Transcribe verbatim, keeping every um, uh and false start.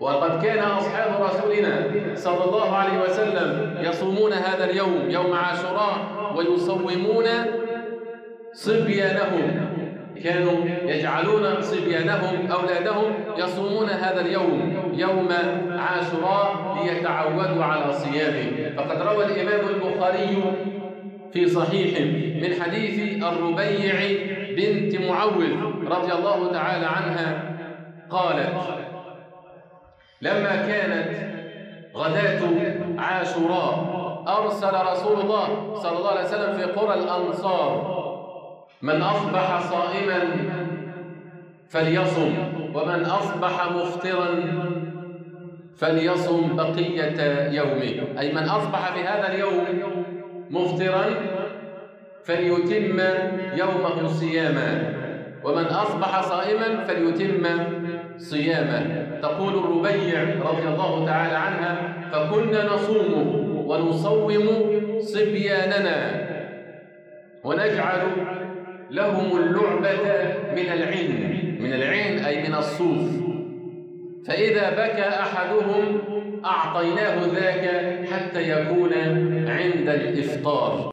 وقد كان أصحاب رسولنا صلى الله عليه وسلم يصومون هذا اليوم يوم عاشوراء ويصومون صبيانهم، كانوا يجعلون صبيانهم أولادهم يصومون هذا اليوم يوم عاشوراء ليتعودوا على صيامه. فقد روى الإمام البخاري في صحيحه من حديث الربيع بنت معوذ رضي الله تعالى عنها قالت: لما كانت غداة عاشوراء أرسل رسول الله صلى الله عليه وسلم في قرى الأنصار: من أصبح صائما فليصم، ومن أصبح مفطرا فليصم بقية يومه، أي من أصبح في هذا اليوم مفطرا فليتم يومه صياما، ومن أصبح صائما فليتم صيامه. تقول الربيع رضي الله تعالى عنها: فكنا نصوم ونصوم صبياننا ونجعل لهم اللعبة من العين، من العين أي من الصوف، فإذا بكى أحدهم أعطيناه ذاك حتى يكون عند الإفطار.